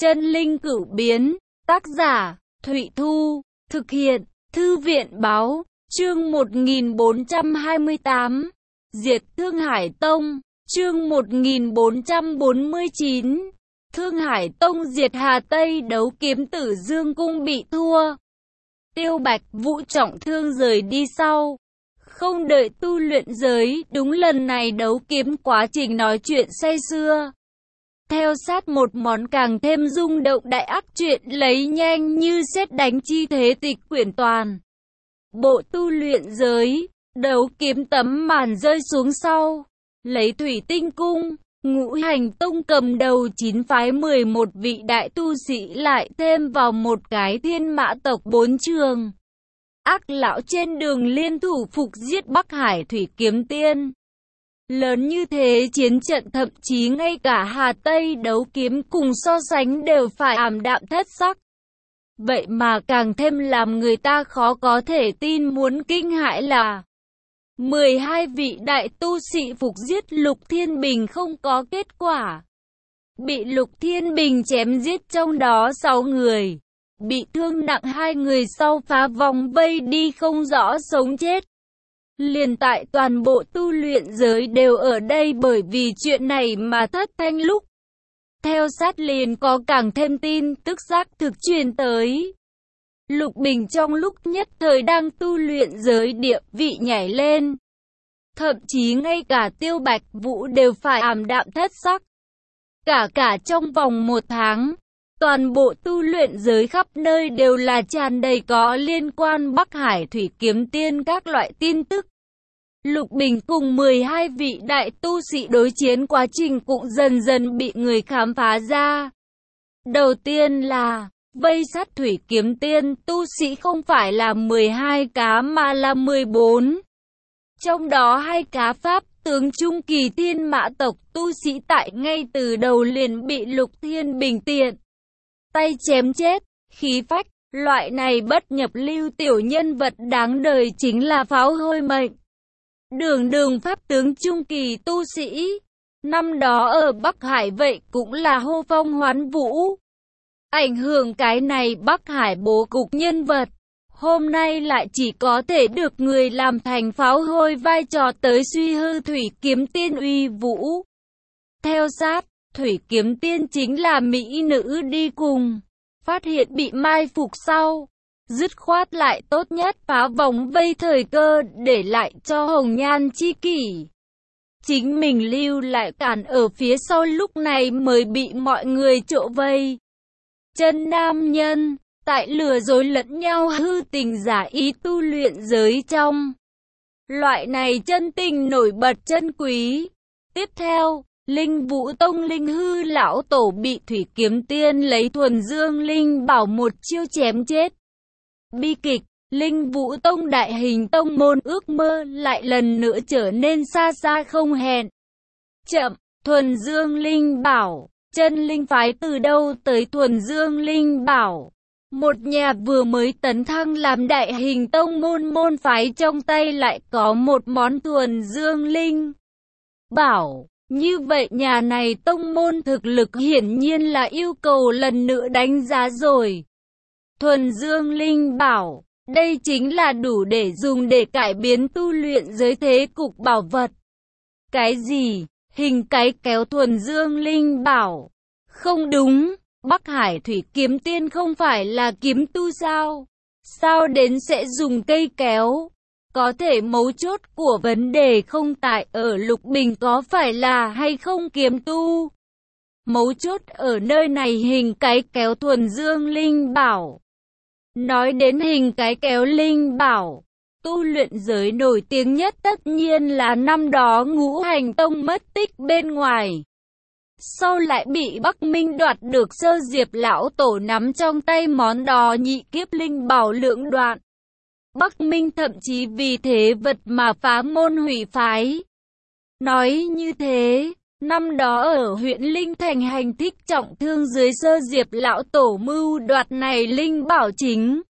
Chân linh cửu biến, tác giả, Thụy Thu, thực hiện, Thư viện báo, chương 1428, diệt Thương Hải Tông, chương 1449, Thương Hải Tông diệt Hà Tây đấu kiếm Tử Dương Cung bị thua. Tiêu Bạch Vũ trọng thương rời đi sau. Không đợi tu luyện giới, đúng lần này đấu kiếm quá trình nói chuyện say sưa. Theo sát một món càng thêm rung động đại ác chuyện lấy nhanh như sét đánh chi thế tịch quyển toàn. Bộ tu luyện giới, đấu kiếm tấm màn rơi xuống sau. Lấy Thủy Tinh Cung, Ngũ Hành Tông cầm đầu 9 phái 11 vị đại tu sĩ lại thêm vào một cái Thiên Mã tộc 4 trường. Ác lão trên đường liên thủ phục giết Bắc Hải Thủy Kiếm Tiên. Lớn như thế chiến trận thậm chí ngay cả Hà Tây đấu kiếm cùng so sánh đều phải ảm đạm thất sắc. Vậy mà càng thêm làm người ta khó có thể tin muốn kinh hãi là 12 vị đại tu sĩ phục giết Lục Thiên Bình không có kết quả. Bị Lục Thiên Bình chém giết trong đó 6 người. Bị thương nặng 2 người sau phá vòng vây đi không rõ sống chết. Liền tại toàn bộ tu luyện giới đều ở đây bởi vì chuyện này mà thất thanh lúc. Theo sát liền có càng thêm tin tức xác thực truyền tới. Lục Bình trong lúc nhất thời đang tu luyện giới địa vị nhảy lên. Thậm chí ngay cả Tiêu Bạch Vũ đều phải ảm đạm thất sắc. Cả trong vòng 1 tháng, toàn bộ tu luyện giới khắp nơi đều là tràn đầy có liên quan Bắc Hải Thủy Kiếm Tiên các loại tin tức. Lục Bình cùng 12 vị đại tu sĩ đối chiến quá trình cũng dần dần bị người khám phá ra. Đầu tiên là, vây sát Thủy Kiếm Tiên tu sĩ không phải là 12 cá mà là 14. Trong đó 2 cá pháp tướng trung kỳ Thiên Mã tộc tu sĩ tại ngay từ đầu liền bị Lục Thiên Bình tiện tay chém chết, khí phách, loại này bất nhập lưu tiểu nhân vật đáng đời chính là pháo hôi mệnh. Đường pháp tướng trung kỳ tu sĩ, năm đó ở Bắc Hải vậy cũng là hô phong hoán vũ. Ảnh hưởng cái này Bắc Hải bố cục nhân vật, hôm nay lại chỉ có thể được người làm thành pháo hôi vai trò tới suy hư Thủy Kiếm Tiên uy vũ. Theo sát, Thủy Kiếm Tiên chính là mỹ nữ đi cùng, phát hiện bị mai phục sau. Dứt khoát lại tốt nhất phá vòng vây thời cơ để lại cho Hồng Nhan chi kỷ. Chính mình lưu lại cản ở phía sau lúc này mới bị mọi người trộ vây. Chân nam nhân, tại lừa dối lẫn nhau hư tình giả ý tu luyện giới trong. Loại này chân tình nổi bật chân quý. Tiếp theo, Linh Vũ Tông Linh Hư lão tổ bị Thủy Kiếm Tiên lấy thuần dương linh bảo một chiêu chém chết. Bi kịch, Linh Vũ Tông đại hình tông môn ước mơ lại lần nữa trở nên xa xa không hẹn. Chậm, thuần dương linh bảo, chân linh phái từ đâu tới thuần dương linh bảo. Một nhà vừa mới tấn thăng làm đại hình tông môn phái trong tay lại có một món thuần dương linh bảo. Như vậy nhà này tông môn thực lực hiển nhiên là yêu cầu lần nữa đánh giá rồi. Thuần dương linh bảo, đây chính là đủ để dùng để cải biến tu luyện giới thế cục bảo vật. Cái gì? Hình cái kéo thuần dương linh bảo? Không đúng, Bắc Hải Thủy Kiếm Tiên không phải là kiếm tu sao? Sao đến sẽ dùng cây kéo? Có thể mấu chốt của vấn đề không tại ở Lục Bình có phải là hay không kiếm tu. Mấu chốt ở nơi này hình cái kéo thuần dương linh bảo. Nói đến hình cái kéo linh bảo, tu luyện giới nổi tiếng nhất tất nhiên là năm đó Ngũ Hành Tông mất tích bên ngoài. Sau lại bị Bắc Minh đoạt được Sơ Diệp lão tổ nắm trong tay món đó nhị kiếp linh bảo lượng đoạn. Bắc Minh thậm chí vì thế vật mà phá môn hủy phái. Nói như thế, năm đó ở huyện Linh Thành hành thích trọng thương dưới Sơ Diệp lão tổ mưu đoạt này linh bảo chính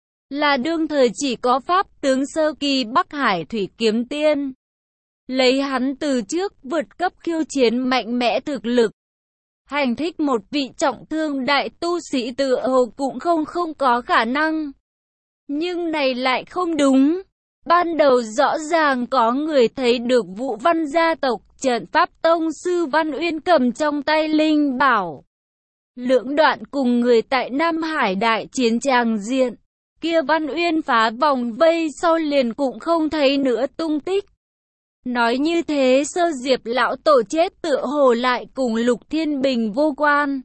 là đương thời chỉ có pháp tướng sơ kỳ Bắc Hải Thủy Kiếm Tiên. Lấy hắn từ trước vượt cấp khiêu chiến mạnh mẽ thực lực, Hành thích một vị trọng thương đại tu sĩ tựa hồ cũng không có khả năng. Nhưng này lại không đúng. Ban đầu rõ ràng có người thấy được Vũ Văn gia tộc trận pháp tông sư Văn Uyên cầm trong tay linh bảo. Lưỡng đoạn cùng người tại Nam Hải đại chiến tràng diện. Kia Văn Uyên phá vòng vây sau liền cũng không thấy nữa tung tích. Nói như thế Sơ Diệp lão tổ chết tựa hồ lại cùng Lục Thiên Bình vô quan.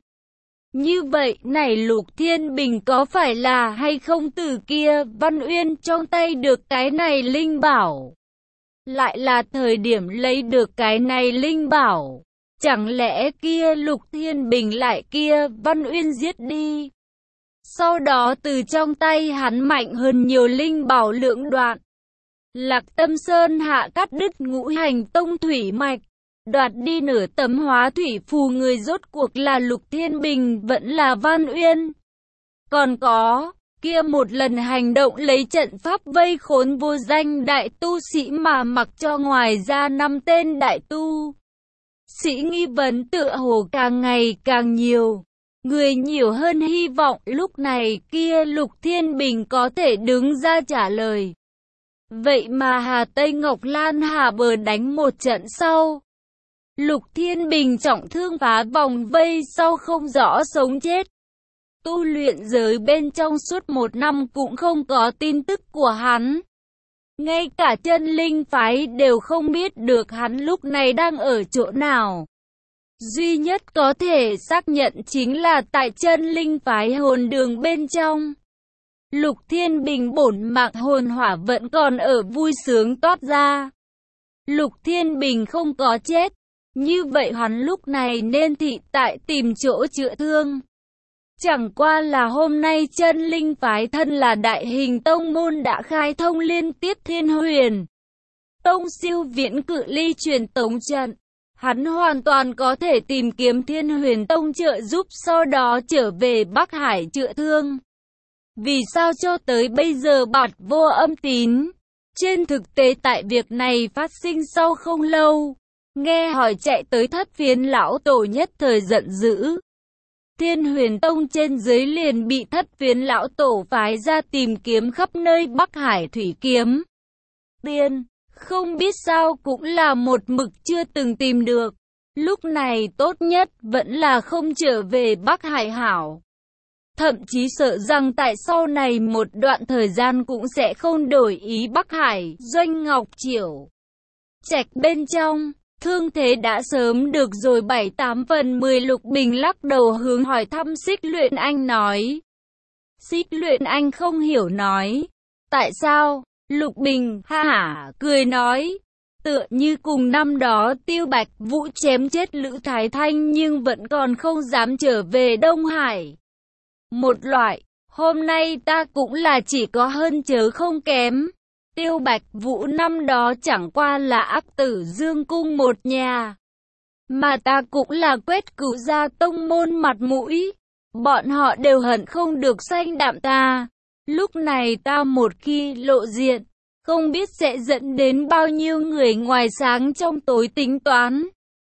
Như vậy này Lục Thiên Bình có phải là hay không từ kia Văn Uyên trong tay được cái này linh bảo? Lại là thời điểm lấy được cái này linh bảo. Chẳng lẽ kia Lục Thiên Bình lại kia Văn Uyên giết đi? Sau đó từ trong tay hắn mạnh hơn nhiều linh bảo lưỡng đoạn. Lạc Tâm Sơn hạ cắt đứt ngũ hành tông thủy mạch. Đoạt đi nửa tấm hóa thủy phù người rốt cuộc là Lục Thiên Bình vẫn là Văn Uyên. Còn có, kia một lần hành động lấy trận pháp vây khốn vô danh đại tu sĩ mà mặc cho ngoài ra 5 tên đại tu. Sĩ nghi vấn tựa hồ càng ngày càng nhiều. Người nhiều hơn hy vọng lúc này kia Lục Thiên Bình có thể đứng ra trả lời. Vậy mà Hà Tây Ngọc Lan Hà bờ đánh một trận sau. Lục Thiên Bình trọng thương phá vòng vây sau không rõ sống chết. Tu luyện giới bên trong suốt 1 năm cũng không có tin tức của hắn. Ngay cả chân linh phái đều không biết được hắn lúc này đang ở chỗ nào. Duy nhất có thể xác nhận chính là tại chân linh phái hồn đường bên trong. Lục Thiên Bình bổn mạng hồn hỏa vẫn còn ở vui sướng toát ra. Lục Thiên Bình không có chết. Như vậy hắn lúc này nên thị tại tìm chỗ chữa thương. Chẳng qua là hôm nay chân linh phái thân là đại hình tông môn đã khai thông liên tiếp Thiên Huyền Tông siêu viễn cự ly truyền tống trận. Hắn hoàn toàn có thể tìm kiếm Thiên Huyền Tông trợ giúp sau đó trở về Bắc Hải chữa thương. Vì sao cho tới bây giờ Bạt Vô Âm Tín? Trên thực tế tại việc này phát sinh sau không lâu. Nghe hỏi chạy tới Thất Phiến lão tổ nhất thời giận dữ. Thiên Huyền Tông trên dưới liền bị Thất Phiến lão tổ phái ra tìm kiếm khắp nơi Bắc Hải thủy kiếm. Tiên, không biết sao cũng là một mực chưa từng tìm được. Lúc này tốt nhất vẫn là không trở về Bắc Hải hảo. Thậm chí sợ rằng tại sau này một đoạn thời gian cũng sẽ không đổi ý Bắc Hải. Doanh Ngọc Triểu Trạch bên trong. Thương thế đã sớm được rồi 7/8 Lục Bình lắc đầu hướng hỏi thăm Xích Luyện Anh nói. Xích Luyện Anh không hiểu nói. Tại sao? Lục Bình ha hả cười nói. Tựa như cùng năm đó Tiêu Bạch Vũ chém chết Lữ Thái Thanh nhưng vẫn còn không dám trở về Đông Hải. Một loại, hôm nay ta cũng là chỉ có hơn chớ không kém. Tiêu Bạch Vũ năm đó chẳng qua là ác tử Dương Cung một nhà. Mà ta cũng là quét cửu gia tông môn mặt mũi. Bọn họ đều hận không được sanh đạm ta. Lúc này ta một khi lộ diện, không biết sẽ dẫn đến bao nhiêu người ngoài sáng trong tối tính toán.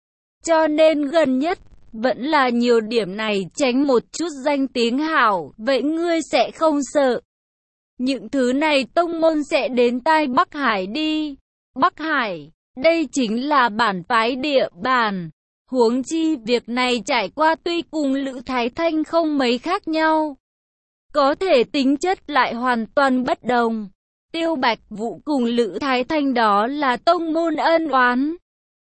Cho nên gần nhất, vẫn là nhiều điểm này tránh một chút danh tiếng hảo. Vậy ngươi sẽ không sợ những thứ này tông môn sẽ đến tai Bắc Hải đi. Bắc Hải, đây chính là bản phái địa bàn. Huống chi việc này trải qua tuy cùng Lữ Thái Thanh không mấy khác nhau. Có thể tính chất lại hoàn toàn bất đồng. Tiêu Bạch Vũ cùng Lữ Thái Thanh đó là tông môn ân oán.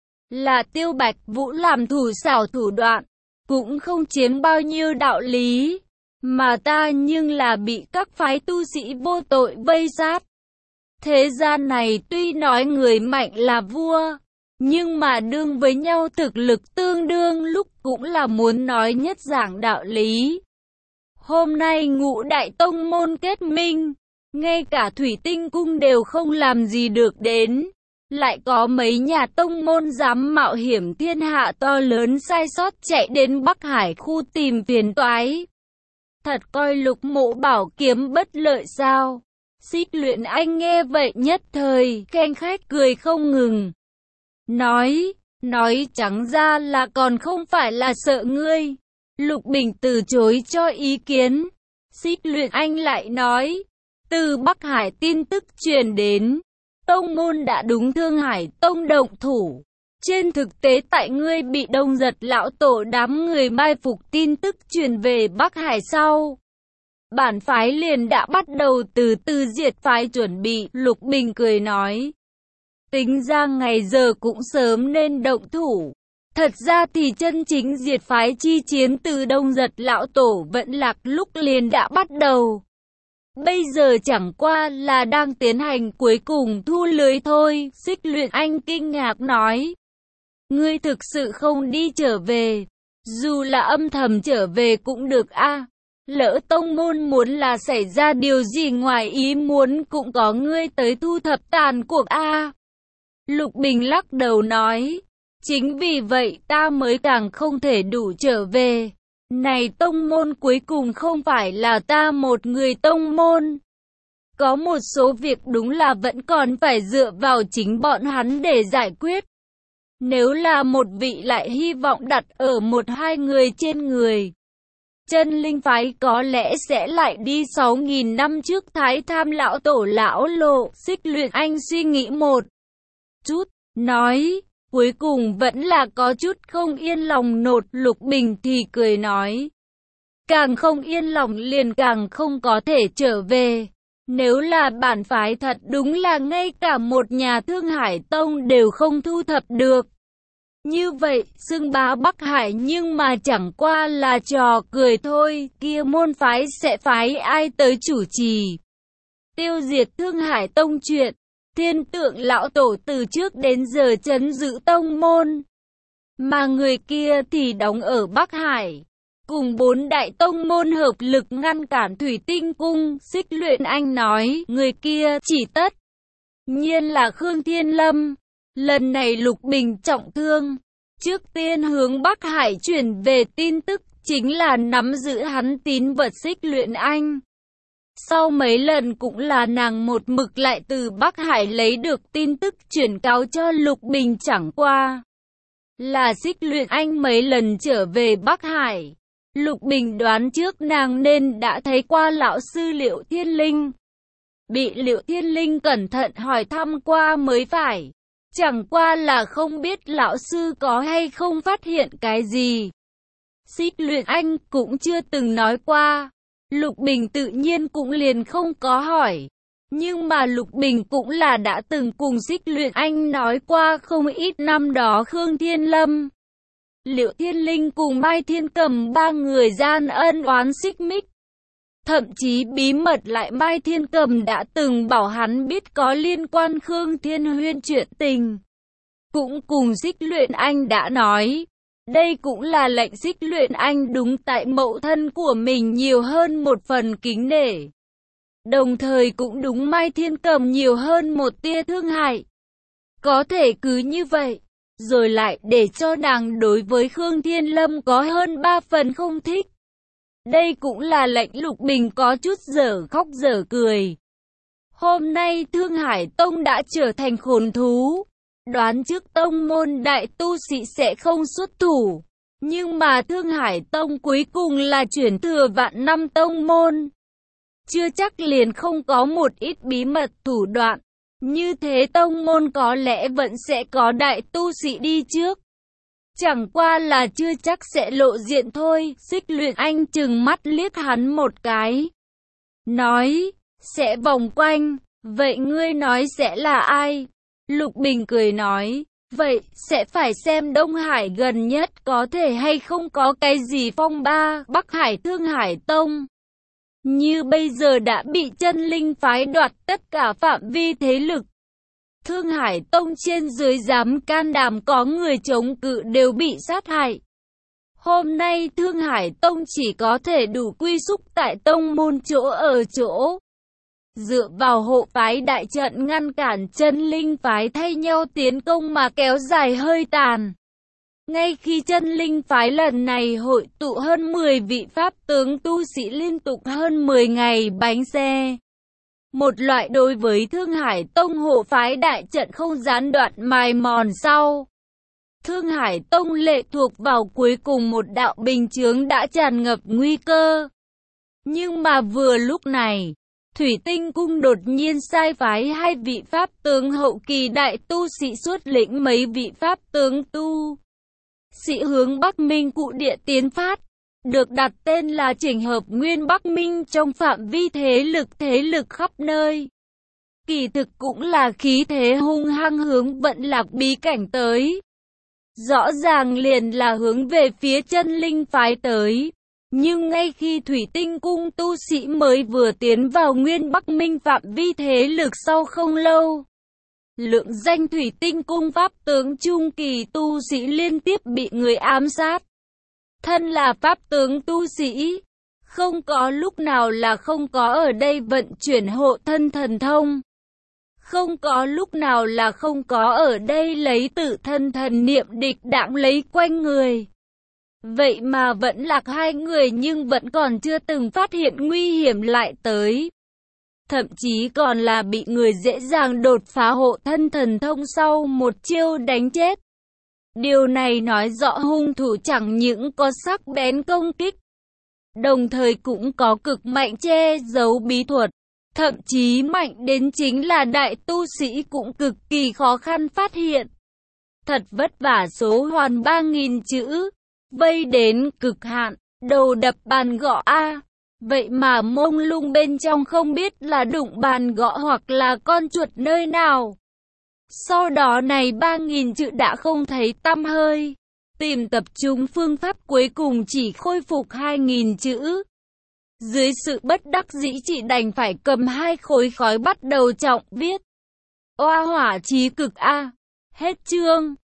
Là Tiêu Bạch Vũ làm thủ xảo thủ đoạn, cũng không chiếm bao nhiêu đạo lý. Mà ta nhưng là bị các phái tu sĩ vô tội vây sát. Thế gian này tuy nói người mạnh là vua, nhưng mà đương với nhau thực lực tương đương lúc cũng là muốn nói nhất giảng đạo lý. Hôm nay ngũ đại tông môn kết minh, ngay cả Thủy Tinh Cung đều không làm gì được đến. Lại có mấy nhà tông môn dám mạo hiểm thiên hạ to lớn sai sót chạy đến Bắc Hải khu tìm phiền toái. Thật coi Lục Mộ bảo kiếm bất lợi sao? Xích Luyện Anh nghe vậy nhất thời khen khách cười không ngừng. Nói, Nói trắng ra là còn không phải là sợ ngươi. Lục Bình từ chối cho ý kiến. Xích Luyện Anh lại nói, từ Bắc Hải tin tức truyền đến, tông môn đã đúng Thương Hải Tông động thủ. Trên thực tế tại ngươi bị Đông Giật lão tổ đám người mai phục tin tức truyền về Bắc Hải sau, bản phái liền đã bắt đầu từ từ diệt phái chuẩn bị. Lục Bình cười nói, tính ra ngày giờ cũng sớm nên động thủ. Thật ra thì chân chính diệt phái chi chiến từ Đông Giật lão tổ vẫn lạc lúc liền đã bắt đầu. Bây giờ chẳng qua là đang tiến hành cuối cùng thu lưới thôi. Xích Luyện Anh kinh ngạc nói, ngươi thực sự không đi trở về, dù là âm thầm trở về cũng được a. Lỡ tông môn muốn là xảy ra điều gì ngoài ý muốn cũng có ngươi tới thu thập tàn cuộc a. Lục Bình lắc đầu nói, chính vì vậy ta mới càng không thể đủ trở về. Này tông môn cuối cùng không phải là ta một người tông môn. Có một số việc đúng là vẫn còn phải dựa vào chính bọn hắn để giải quyết. Nếu là một vị lại hy vọng đặt ở một hai người trên người, chân linh phái có lẽ sẽ lại đi 6.000 năm trước Thái Tham lão tổ lão lộ. Xích Luyện Anh suy nghĩ một chút, nói, cuối cùng vẫn là có chút không yên lòng nột. Lục Bình thì cười nói, càng không yên lòng liền càng không có thể trở về. Nếu là bản phái thật đúng là ngay cả một nhà Thương Hải Tông đều không thu thập được. Như vậy, xưng bá Bắc Hải nhưng mà chẳng qua là trò cười thôi, kia môn phái sẽ phái ai tới chủ trì. Tiêu diệt Thương Hải Tông chuyện, Thiên Tượng lão tổ từ trước đến giờ trấn giữ tông môn. Mà người kia thì đóng ở Bắc Hải, cùng 4 đại tông môn hợp lực ngăn cản Thủy Tinh Cung. Xích Luyện Anh nói, người kia chỉ tất nhiên là Khương Thiên Lâm. Lần này Lục Bình trọng thương, trước tiên hướng Bắc Hải chuyển về tin tức chính là nắm giữ hắn tín vật Xích Luyện Anh. Sau mấy lần cũng là nàng một mực lại từ Bắc Hải lấy được tin tức chuyển cáo cho Lục Bình, chẳng qua là Xích Luyện Anh mấy lần trở về Bắc Hải. Lục Bình đoán trước nàng nên đã thấy qua lão sư Liệu Thiên Linh. Bị Liệu Thiên Linh cẩn thận hỏi thăm qua mới phải. Chẳng qua là không biết lão sư có hay không phát hiện cái gì. Xích Luyện Anh cũng chưa từng nói qua. Lục Bình tự nhiên cũng liền không có hỏi. Nhưng mà Lục Bình cũng là đã từng cùng Xích Luyện Anh nói qua không ít năm đó Khương Thiên Lâm, Liệu Thiên Linh cùng Mai Thiên Cầm ba người gian ân oán xích mích. Thậm chí bí mật lại Mai Thiên Cầm đã từng bảo hắn biết có liên quan Khương Thiên Huyên chuyện tình. Cũng cùng Xích Luyện Anh đã nói. Đây cũng là lệnh Xích Luyện Anh đúng tại mẫu thân của mình nhiều hơn một phần kính nể. Đồng thời cũng đúng Mai Thiên Cầm nhiều hơn một tia thương hại. Có thể cứ như vậy, rồi lại để cho nàng đối với Khương Thiên Lâm có hơn 3 phần không thích. Đây cũng là lệnh Lục Bình có chút dở khóc dở cười. Hôm nay Thương Hải Tông đã trở thành khốn thú. Đoán trước tông môn đại tu sĩ sẽ không xuất thủ. Nhưng mà Thương Hải Tông cuối cùng là chuyển thừa vạn năm tông môn. Chưa chắc liền không có một ít bí mật thủ đoạn. Như thế tông môn có lẽ vẫn sẽ có đại tu sĩ đi trước. Chẳng qua là chưa chắc sẽ lộ diện thôi. Xích Luyện Anh trừng mắt liếc hắn một cái. Nói, sẽ vòng quanh. Vậy ngươi nói sẽ là ai? Lục Bình cười nói, vậy sẽ phải xem Đông Hải gần nhất có thể hay không có cái gì phong ba. Bắc Hải Thương Hải Tông như bây giờ đã bị chân linh phái đoạt tất cả phạm vi thế lực. Thương Hải Tông trên dưới dám can đảm có người chống cự đều bị sát hại. Hôm nay Thương Hải Tông chỉ có thể đủ quy xúc tại tông môn chỗ ở chỗ. Dựa vào hộ phái đại trận ngăn cản chân linh phái thay nhau tiến công mà kéo dài hơi tàn. Ngay khi chân linh phái lần này hội tụ hơn 10 vị pháp tướng tu sĩ liên tục hơn 10 ngày bánh xe. Một loại đối với Thương Hải Tông hộ phái đại trận không gián đoạn mài mòn sau. Thương Hải Tông lệ thuộc vào cuối cùng một đạo bình chướng đã tràn ngập nguy cơ. Nhưng mà vừa lúc này, Thủy Tinh Cung đột nhiên sai phái 2 vị pháp tướng hậu kỳ đại tu sĩ xuất lĩnh mấy vị pháp tướng tu sĩ hướng Bắc Minh Cụ Địa tiến phát, được đặt tên là Chỉnh Hợp Nguyên Bắc Minh trong phạm vi thế lực khắp nơi. Kỳ thực cũng là khí thế hung hăng hướng Vận Lạc bí cảnh tới. Rõ ràng liền là hướng về phía Chân Linh phái tới. Nhưng ngay khi Thủy Tinh Cung tu sĩ mới vừa tiến vào Nguyên Bắc Minh phạm vi thế lực sau không lâu, lượng danh Thủy Tinh Cung pháp tướng trung kỳ tu sĩ liên tiếp bị người ám sát. Thân là pháp tướng tu sĩ, không có lúc nào là không có ở đây vận chuyển hộ thân thần thông. Không có lúc nào là không có ở đây lấy tự thân thần niệm địch đãng lấy quanh người. Vậy mà vẫn lạc 2 người nhưng vẫn còn chưa từng phát hiện nguy hiểm lại tới. Thậm chí còn là bị người dễ dàng đột phá hộ thân thần thông sau một chiêu đánh chết. Điều này nói rõ hung thủ chẳng những có sắc bén công kích, đồng thời cũng có cực mạnh che giấu bí thuật. Thậm chí mạnh đến chính là đại tu sĩ cũng cực kỳ khó khăn phát hiện. Thật vất vả số hoàn 3.000 chữ, vây đến cực hạn, đầu đập bàn gõ A. Vậy mà mông lung bên trong không biết là đụng bàn gõ hoặc là con chuột nơi nào. Sau đó này 3.000 chữ đã không thấy tăm hơi. Tìm tập trung phương pháp cuối cùng chỉ khôi phục 2.000 chữ. Dưới sự bất đắc dĩ chị đành phải cầm 2 khối khói bắt đầu trọng viết. Oa hỏa chí cực A. Hết chương.